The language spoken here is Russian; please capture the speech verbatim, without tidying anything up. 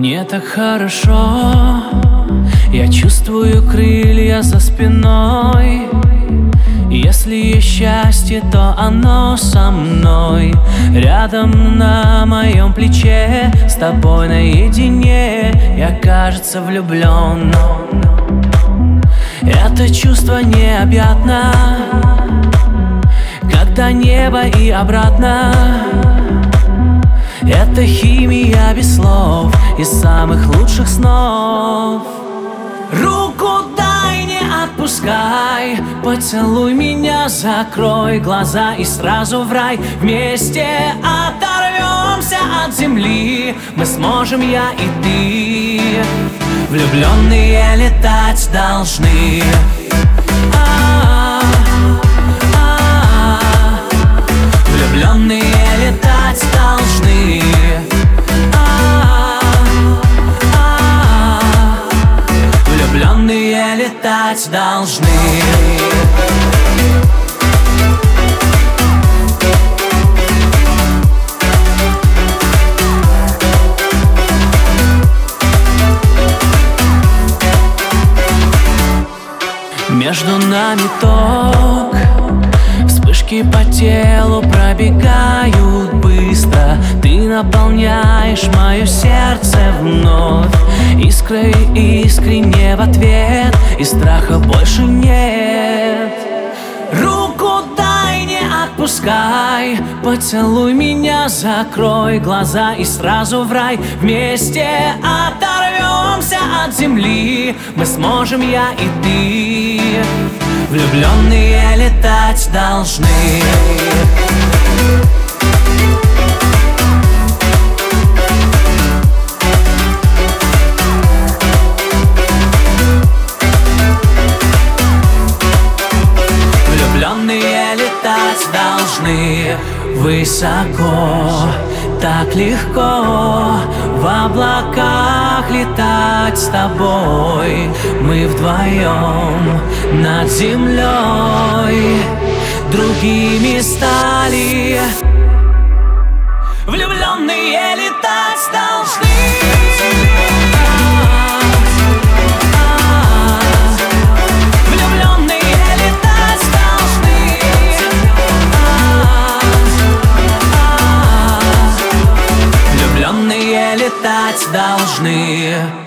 Мне так хорошо, я чувствую крылья за спиной. Если есть счастье, то оно со мной, рядом на моем плече, с тобой наедине. Я, кажется, влюблен. Это чувство необъятно, когда небо и обратно. Это химия без слов из самых лучших снов. Руку дай, не отпускай, поцелуй меня, закрой глаза и сразу в рай. Вместе оторвемся от земли, мы сможем, я и ты. Влюбленные летать должны. Влюбленные летать должны. Влюбленные летать должны. Между нами ток, вспышки по телу пробегают быстро. Ты наполняешь мое сердце вновь искрой искренне в ответ, и страха больше нет. Руку дай, не отпускай, поцелуй меня, закрой глаза и сразу в рай. Вместе оторвемся от земли, мы сможем, я и ты. Влюбленные летать должны. Влюбленные летать должны. Высоко, так легко в облаках летать с тобой. Мы вдвоем над землей другими стали. Влюбленные летать должны. Летать должны.